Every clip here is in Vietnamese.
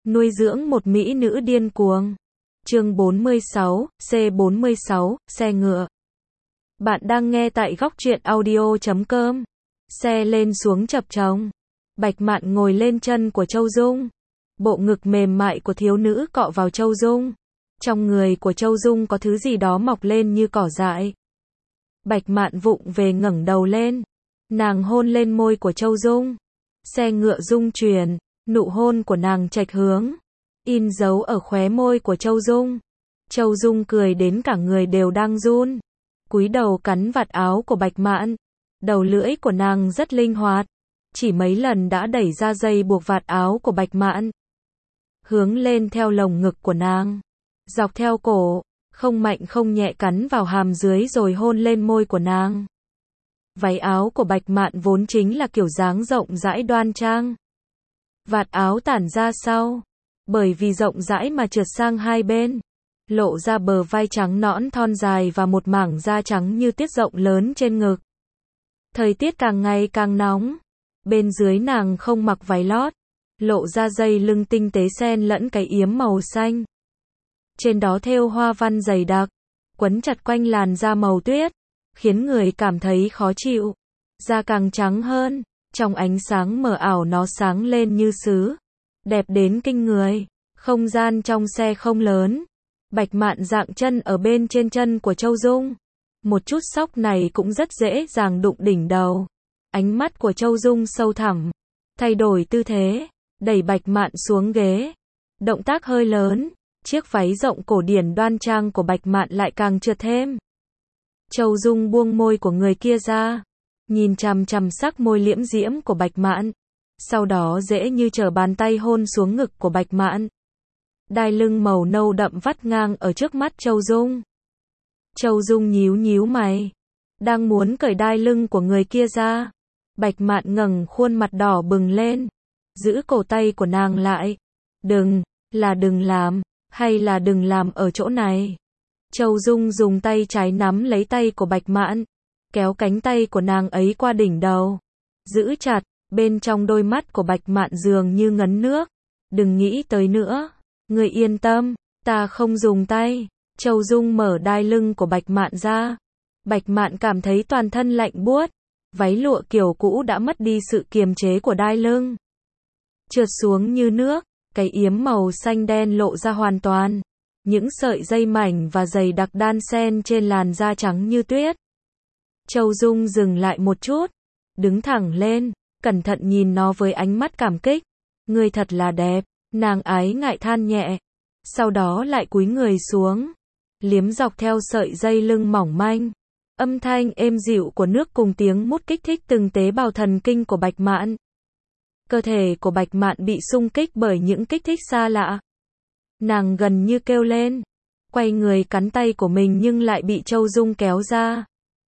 Nuôi dưỡng một mỹ nữ điên cuồng. Chương 46, C46, xe ngựa. Bạn đang nghe tại góc truyện audio.com. Xe lên xuống chập chờn. Bạch Mạn ngồi lên chân của Châu Dung. Bộ ngực mềm mại của thiếu nữ cọ vào Châu Dung. Trong người của Châu Dung có thứ gì đó mọc lên như cỏ dại. Bạch Mạn vụng về ngẩng đầu lên. Nàng hôn lên môi của Châu Dung. Xe ngựa rung chuyển, nụ hôn của nàng chệch hướng, in dấu ở khóe môi của Châu Dung. Châu Dung cười đến cả người đều đang run. Cúi đầu cắn vạt áo của Bạch Mạn. Đầu lưỡi của nàng rất linh hoạt. Chỉ mấy lần đã đẩy ra dây buộc vạt áo của Bạch Mạn. Hướng lên theo lồng ngực của nàng. Dọc theo cổ, không mạnh không nhẹ cắn vào hàm dưới rồi hôn lên môi của nàng. Váy áo của Bạch Mạn vốn chính là kiểu dáng rộng rãi đoan trang. Vạt áo tản ra sau, bởi vì rộng rãi mà trượt sang hai bên, lộ ra bờ vai trắng nõn thon dài và một mảng da trắng như tiết rộng lớn trên ngực. Thời tiết càng ngày càng nóng, bên dưới nàng không mặc váy lót, lộ ra dây lưng tinh tế xen lẫn cái yếm màu xanh. Trên đó thêu hoa văn dày đặc, quấn chặt quanh làn da màu tuyết, khiến người cảm thấy khó chịu. Da càng trắng hơn, trong ánh sáng mờ ảo nó sáng lên như sứ, đẹp đến kinh người. Không gian trong xe không lớn. Bạch Mạn dạng chân ở bên trên chân của Châu Dung. Một chút sóc này cũng rất dễ dàng đụng đỉnh đầu. Ánh mắt của Châu Dung sâu thẳm, thay đổi tư thế, đẩy Bạch Mạn xuống ghế. Động tác hơi lớn, chiếc váy rộng cổ điển đoan trang của Bạch Mạn lại càng trượt thêm. Châu Dung buông môi của người kia ra, nhìn chằm chằm sắc môi liễm diễm của Bạch Mạn, sau đó dễ như trở bàn tay hôn xuống ngực của Bạch Mạn. Đai lưng màu nâu đậm vắt ngang ở trước mắt Châu Dung. Châu Dung nhíu nhíu mày, đang muốn cởi đai lưng của người kia ra. Bạch Mạn ngẩng khuôn mặt đỏ bừng lên, giữ cổ tay của nàng lại. Đừng làm, hay là đừng làm ở chỗ này. Châu Dung dùng tay trái nắm lấy tay của Bạch Mạn, kéo cánh tay của nàng ấy qua đỉnh đầu, giữ chặt. Bên trong đôi mắt của Bạch Mạn dường như ngấn nước. Đừng nghĩ tới nữa, ngươi yên tâm, ta không dùng tay. Châu Dung mở đai lưng của Bạch Mạn ra. Bạch Mạn cảm thấy toàn thân lạnh buốt. Váy lụa kiểu cũ đã mất đi sự kiềm chế của đai lưng, trượt xuống như nước. Cái yếm màu xanh đen lộ ra hoàn toàn. Những sợi dây mảnh và dày đặc đan xen trên làn da trắng như tuyết. Châu Dung dừng lại một chút, đứng thẳng lên, cẩn thận nhìn nó với ánh mắt cảm kích. Ngươi thật là đẹp, nàng ái ngại than nhẹ. Sau đó lại cúi người xuống, liếm dọc theo sợi dây lưng mỏng manh. Âm thanh êm dịu của nước cùng tiếng mút kích thích từng tế bào thần kinh của Bạch Mạn. Cơ thể của Bạch Mạn bị xung kích bởi những kích thích xa lạ. Nàng gần như kêu lên, quay người cắn tay của mình nhưng lại bị Châu Dung kéo ra.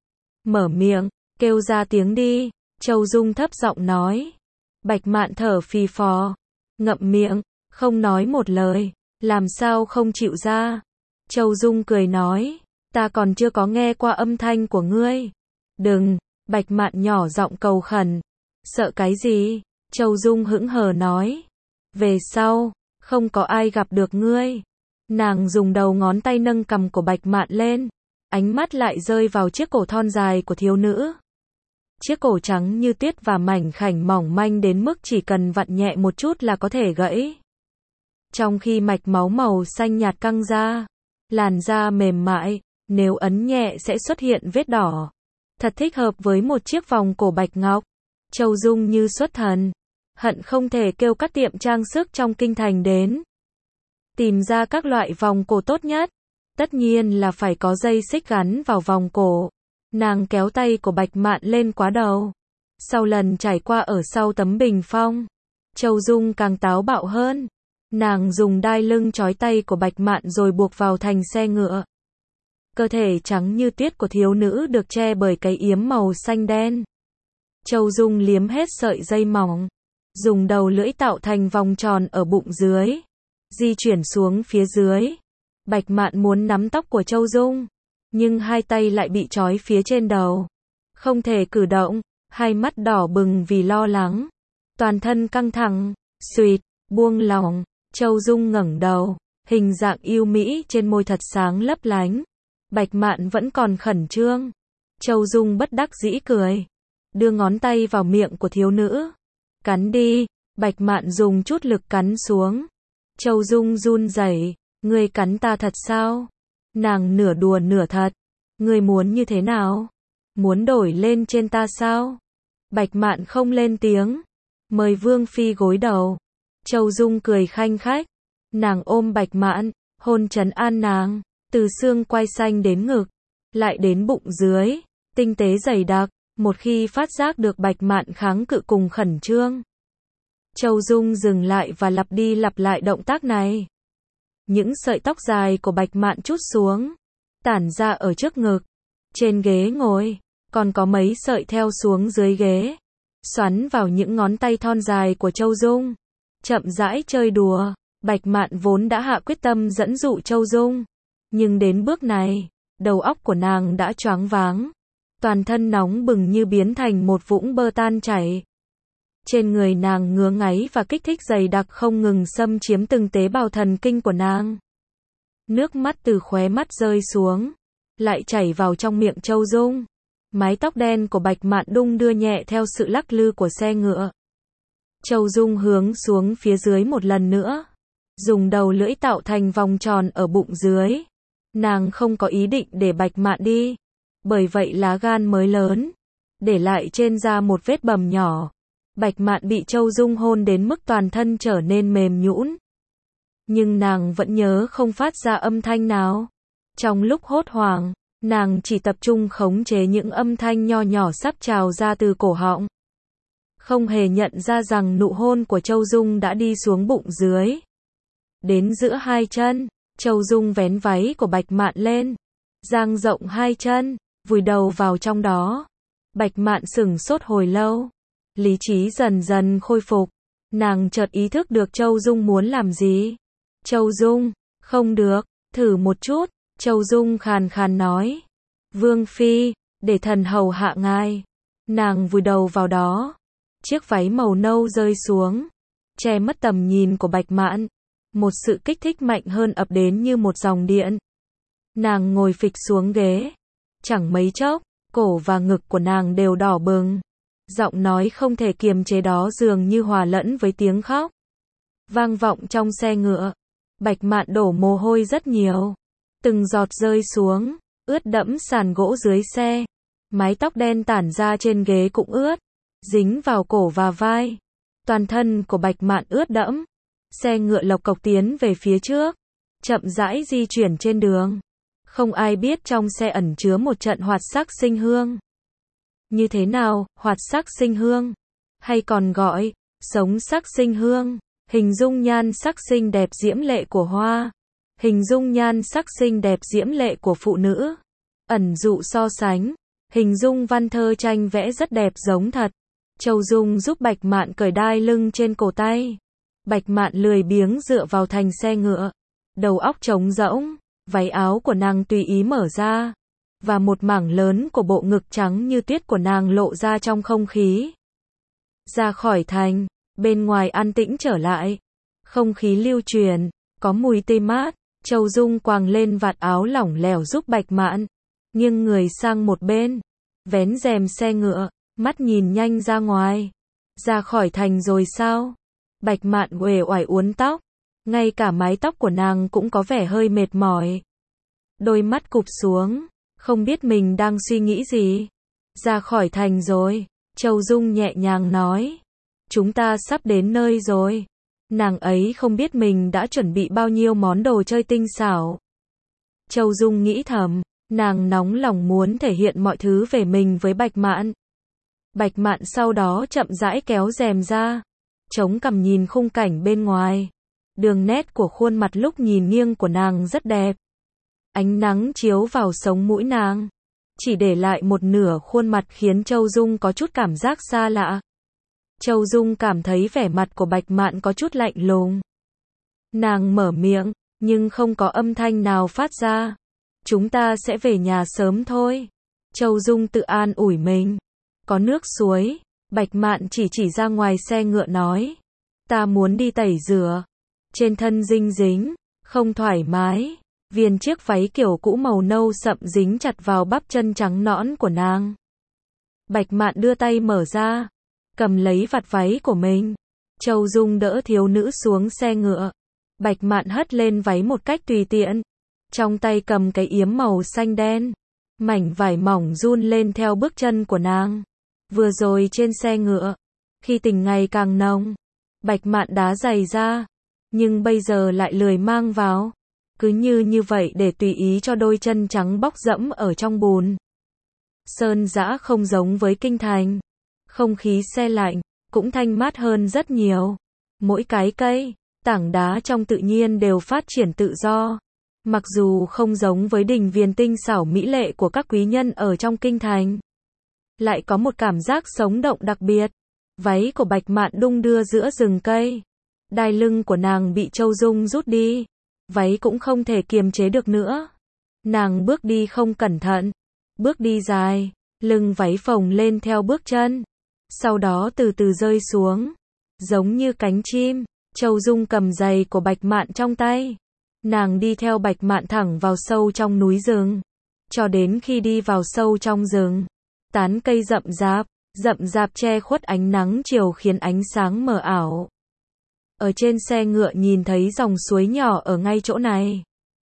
Mở miệng, kêu ra tiếng đi, Châu Dung thấp giọng nói. Bạch Mạn thở phì phò, ngậm miệng, không nói một lời. Làm sao không chịu ra? Châu Dung cười nói, ta còn chưa có nghe qua âm thanh của ngươi. Đừng, Bạch Mạn nhỏ giọng cầu khẩn. Sợ cái gì? Châu Dung hững hờ nói. Về sau, không có ai gặp được ngươi. Nàng dùng đầu ngón tay nâng cằm của Bạch Mạn lên. Ánh mắt lại rơi vào chiếc cổ thon dài của thiếu nữ. Chiếc cổ trắng như tuyết và mảnh khảnh mỏng manh đến mức chỉ cần vặn nhẹ một chút là có thể gãy. Trong khi mạch máu màu xanh nhạt căng ra, làn da mềm mại, nếu ấn nhẹ sẽ xuất hiện vết đỏ. Thật thích hợp với một chiếc vòng cổ bạch ngọc. Châu Dung như xuất thần, hận không thể kêu các tiệm trang sức trong kinh thành đến, tìm ra các loại vòng cổ tốt nhất. Tất nhiên là phải có dây xích gắn vào vòng cổ. Nàng kéo tay của Bạch Mạn lên quá đầu. Sau lần trải qua ở sau tấm bình phong, Châu Dung càng táo bạo hơn. Nàng dùng đai lưng trói tay của Bạch Mạn rồi buộc vào thành xe ngựa. Cơ thể trắng như tuyết của thiếu nữ được che bởi cái yếm màu xanh đen. Châu Dung liếm hết sợi dây mỏng, dùng đầu lưỡi tạo thành vòng tròn ở bụng dưới, di chuyển xuống phía dưới. Bạch Mạn muốn nắm tóc của Châu Dung, nhưng hai tay lại bị trói phía trên đầu, không thể cử động, hai mắt đỏ bừng vì lo lắng, toàn thân căng thẳng. Xuỵt, buông lỏng, Châu Dung ngẩng đầu, hình dạng yêu mỹ trên môi thật sáng lấp lánh. Bạch Mạn vẫn còn khẩn trương. Châu Dung bất đắc dĩ cười, đưa ngón tay vào miệng của thiếu nữ. Cắn đi. Bạch Mạn dùng chút lực cắn xuống. Châu Dung run rẩy, ngươi cắn ta thật sao? Nàng nửa đùa nửa thật. Ngươi muốn như thế nào? Muốn đổi lên trên ta sao? Bạch Mạn không lên tiếng. Mời Vương Phi gối đầu. Châu Dung cười khanh khách. Nàng ôm Bạch Mạn, hôn trấn an nàng, từ xương quai xanh đến ngực, lại đến bụng dưới, tinh tế dày đặc, một khi phát giác được Bạch Mạn kháng cự cùng khẩn trương. Châu Dung dừng lại và lặp đi lặp lại động tác này. Những sợi tóc dài của Bạch Mạn trút xuống, tản ra ở trước ngực, trên ghế ngồi, còn có mấy sợi theo xuống dưới ghế, xoắn vào những ngón tay thon dài của Châu Dung, chậm rãi chơi đùa. Bạch Mạn vốn đã hạ quyết tâm dẫn dụ Châu Dung, nhưng đến bước này, đầu óc của nàng đã choáng váng, toàn thân nóng bừng như biến thành một vũng bơ tan chảy. Trên người nàng ngứa ngáy và kích thích dày đặc không ngừng xâm chiếm từng tế bào thần kinh của nàng. Nước mắt từ khóe mắt rơi xuống, lại chảy vào trong miệng Châu Dung. Mái tóc đen của Bạch Mạn đung đưa nhẹ theo sự lắc lư của xe ngựa. Châu Dung hướng xuống phía dưới một lần nữa, dùng đầu lưỡi tạo thành vòng tròn ở bụng dưới. Nàng không có ý định để Bạch Mạn đi, bởi vậy lá gan mới lớn, để lại trên da một vết bầm nhỏ. Bạch Mạn bị Châu Dung hôn đến mức toàn thân trở nên mềm nhũn, nhưng nàng vẫn nhớ không phát ra âm thanh nào. Trong lúc hốt hoảng, nàng chỉ tập trung khống chế những âm thanh nho nhỏ sắp trào ra từ cổ họng, không hề nhận ra rằng nụ hôn của Châu Dung đã đi xuống bụng dưới, đến giữa hai chân. Châu Dung vén váy của Bạch Mạn lên, dang rộng hai chân, vùi đầu vào trong đó. Bạch Mạn sững sốt hồi lâu, lý trí dần dần khôi phục, nàng chợt ý thức được Châu Dung muốn làm gì. Châu Dung, không được, thử một chút. Châu Dung khàn khàn nói. Vương Phi, để thần hầu hạ ngài. Nàng vùi đầu vào đó, chiếc váy màu nâu rơi xuống, che mất tầm nhìn của Bạch Mạn. Một sự kích thích mạnh hơn ập đến như một dòng điện. Nàng ngồi phịch xuống ghế, chẳng mấy chốc, cổ và ngực của nàng đều đỏ bừng. Giọng nói không thể kiềm chế đó dường như hòa lẫn với tiếng khóc, vang vọng trong xe ngựa. Bạch Mạn đổ mồ hôi rất nhiều, từng giọt rơi xuống, ướt đẫm sàn gỗ dưới xe. Mái tóc đen tản ra trên ghế cũng ướt, dính vào cổ và vai. Toàn thân của Bạch Mạn ướt đẫm. Xe ngựa lộc cộc tiến về phía trước, chậm rãi di chuyển trên đường. Không ai biết trong xe ẩn chứa một trận hoạt sắc sinh hương. Như thế nào, hoạt sắc sinh hương, hay còn gọi, sống sắc sinh hương, hình dung nhan sắc xinh đẹp diễm lệ của hoa, hình dung nhan sắc xinh đẹp diễm lệ của phụ nữ, ẩn dụ so sánh, hình dung văn thơ tranh vẽ rất đẹp giống thật. Châu Dung giúp Bạch Mạn cởi đai lưng trên cổ tay. Bạch Mạn lười biếng dựa vào thành xe ngựa, đầu óc trống rỗng, váy áo của nàng tùy ý mở ra, và một mảng lớn của bộ ngực trắng như tuyết của nàng lộ ra trong không khí. Ra khỏi thành, bên ngoài an tĩnh trở lại, không khí lưu truyền, có mùi tê mát. Châu Dung quàng lên vạt áo lỏng lẻo giúp Bạch Mạn, nghiêng người sang một bên, vén rèm xe ngựa, mắt nhìn nhanh ra ngoài. Ra khỏi thành rồi sao? Bạch Mạn uể oải uốn tóc, ngay cả mái tóc của nàng cũng có vẻ hơi mệt mỏi. Đôi mắt cụp xuống, không biết mình đang suy nghĩ gì. Ra khỏi thành rồi, Châu Dung nhẹ nhàng nói. Chúng ta sắp đến nơi rồi. Nàng ấy không biết mình đã chuẩn bị bao nhiêu món đồ chơi tinh xảo. Châu Dung nghĩ thầm, nàng nóng lòng muốn thể hiện mọi thứ về mình với Bạch Mạn. Bạch Mạn sau đó chậm rãi kéo rèm ra, chống cằm nhìn khung cảnh bên ngoài. Đường nét của khuôn mặt lúc nhìn nghiêng của nàng rất đẹp. Ánh nắng chiếu vào sống mũi nàng, chỉ để lại một nửa khuôn mặt khiến Châu Dung có chút cảm giác xa lạ. Châu Dung cảm thấy vẻ mặt của Bạch Mạn có chút lạnh lùng. Nàng mở miệng, nhưng không có âm thanh nào phát ra. Chúng ta sẽ về nhà sớm thôi. Châu Dung tự an ủi mình. Có nước suối. Bạch Mạn chỉ ra ngoài xe ngựa nói. Ta muốn đi tẩy rửa. trên thân dinh dính, không thoải mái. Viền chiếc váy kiểu cũ màu nâu sậm dính chặt vào bắp chân trắng nõn của nàng. Bạch Mạn đưa tay mở ra, cầm lấy vạt váy của mình. Châu Dung đỡ thiếu nữ xuống xe ngựa. Bạch Mạn hất lên váy một cách tùy tiện. Trong tay cầm cái yếm màu xanh đen. Mảnh vải mỏng run lên theo bước chân của nàng. Vừa rồi trên xe ngựa, khi tình ngày càng nồng, Bạch Mạn đá giày ra, nhưng bây giờ lại lười mang vào. Cứ như vậy để tùy ý cho đôi chân trắng bóc dẫm ở trong bùn. Sơn dã không giống với kinh thành. Không khí se lạnh, cũng thanh mát hơn rất nhiều. Mỗi cái cây, tảng đá trong tự nhiên đều phát triển tự do. Mặc dù không giống với đình viền tinh xảo mỹ lệ của các quý nhân ở trong kinh thành, lại có một cảm giác sống động đặc biệt. Váy của Bạch Mạn đung đưa giữa rừng cây. Đai lưng của nàng bị Châu Dung rút đi. Váy cũng không thể kiềm chế được nữa. Nàng bước đi không cẩn thận. Bước đi dài, lưng váy phồng lên theo bước chân. Sau đó từ từ rơi xuống. Giống như cánh chim, Châu Dung cầm giày của Bạch Mạn trong tay. Nàng đi theo Bạch Mạn thẳng vào sâu trong núi rừng. Cho đến khi đi vào sâu trong rừng, tán cây rậm rạp che khuất ánh nắng chiều khiến ánh sáng mờ ảo. Ở trên xe ngựa nhìn thấy dòng suối nhỏ ở ngay chỗ này.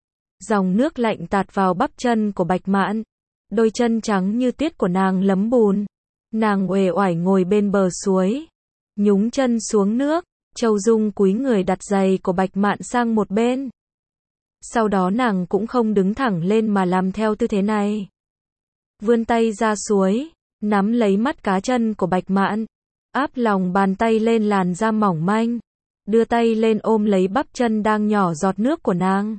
Dòng nước lạnh tạt vào bắp chân của Bạch Mạn. Đôi chân trắng như tuyết của nàng lấm bùn. Nàng uể oải ngồi bên bờ suối, nhúng chân xuống nước. Châu Dung cúi người đặt giày của Bạch Mạn sang một bên. Sau đó nàng cũng không đứng thẳng lên mà làm theo tư thế này. Vươn tay ra suối, nắm lấy mắt cá chân của Bạch Mạn, áp lòng bàn tay lên làn da mỏng manh, đưa tay lên ôm lấy bắp chân đang nhỏ giọt nước của nàng.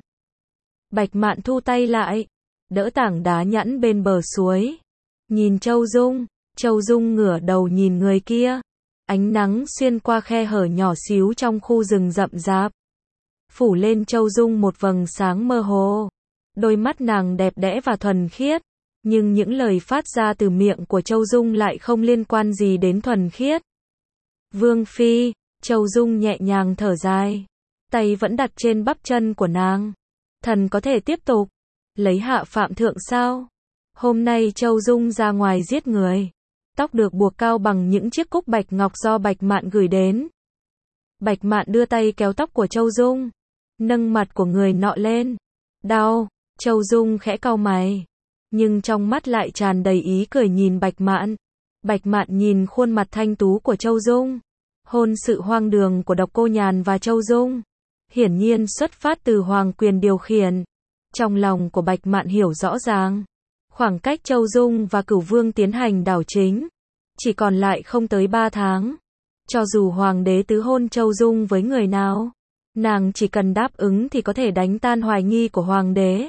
Bạch Mạn thu tay lại, đỡ tảng đá nhẵn bên bờ suối, nhìn Châu Dung ngửa đầu nhìn người kia. Ánh nắng xuyên qua khe hở nhỏ xíu trong khu rừng rậm rạp, phủ lên Châu Dung một vầng sáng mơ hồ. Đôi mắt nàng đẹp đẽ và thuần khiết, nhưng những lời phát ra từ miệng của Châu Dung lại không liên quan gì đến thuần khiết. Vương phi, Châu Dung nhẹ nhàng thở dài, tay vẫn đặt trên bắp chân của nàng. Thần có thể tiếp tục lấy hạ phạm thượng sao? Hôm nay Châu Dung ra ngoài giết người. Tóc được buộc cao bằng những chiếc cúc bạch ngọc do Bạch Mạn gửi đến. Bạch Mạn đưa tay kéo tóc của Châu Dung, nâng mặt của người nọ lên. Đau, Châu Dung khẽ cau mày, nhưng trong mắt lại tràn đầy ý cười nhìn Bạch Mạn. Bạch Mạn nhìn khuôn mặt thanh tú của Châu Dung. Hôn sự hoang đường của Độc Cô Nhàn và Châu Dung hiển nhiên xuất phát từ hoàng quyền điều khiển. Trong lòng của Bạch Mạn hiểu rõ ràng, khoảng cách Châu Dung và Cửu Vương tiến hành đảo chính chỉ còn lại không tới 3 tháng. Cho dù hoàng đế tứ hôn Châu Dung với người nào, nàng chỉ cần đáp ứng thì có thể đánh tan hoài nghi của hoàng đế.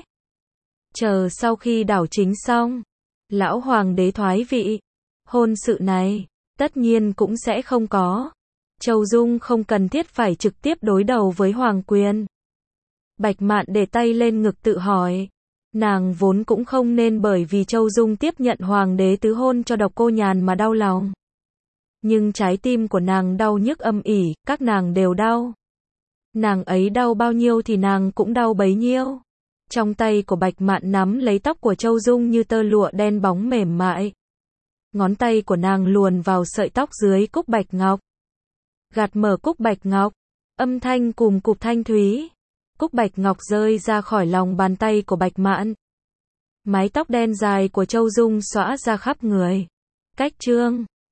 Chờ sau khi đảo chính xong, lão hoàng đế thoái vị, hôn sự này tất nhiên cũng sẽ không có. Châu Dung không cần thiết phải trực tiếp đối đầu với hoàng quyền. Bạch Mạn để tay lên ngực tự hỏi. Nàng vốn cũng không nên bởi vì Châu Dung tiếp nhận hoàng đế tứ hôn cho Độc Cô Nhàn mà đau lòng. Nhưng trái tim của nàng đau nhức âm ỉ, các nàng đều đau. Nàng ấy đau bao nhiêu thì nàng cũng đau bấy nhiêu. Trong tay của Bạch Mạn nắm lấy tóc của Châu Dung như tơ lụa đen bóng mềm mại. Ngón tay của nàng luồn vào sợi tóc dưới cúc bạch ngọc. Gạt mở cúc bạch ngọc, âm thanh cùm cụp thanh thúy. Cúc bạch ngọc rơi ra khỏi lòng bàn tay của Bạch Mạn. Mái tóc đen dài của Châu Dung xõa ra khắp người. Cách chương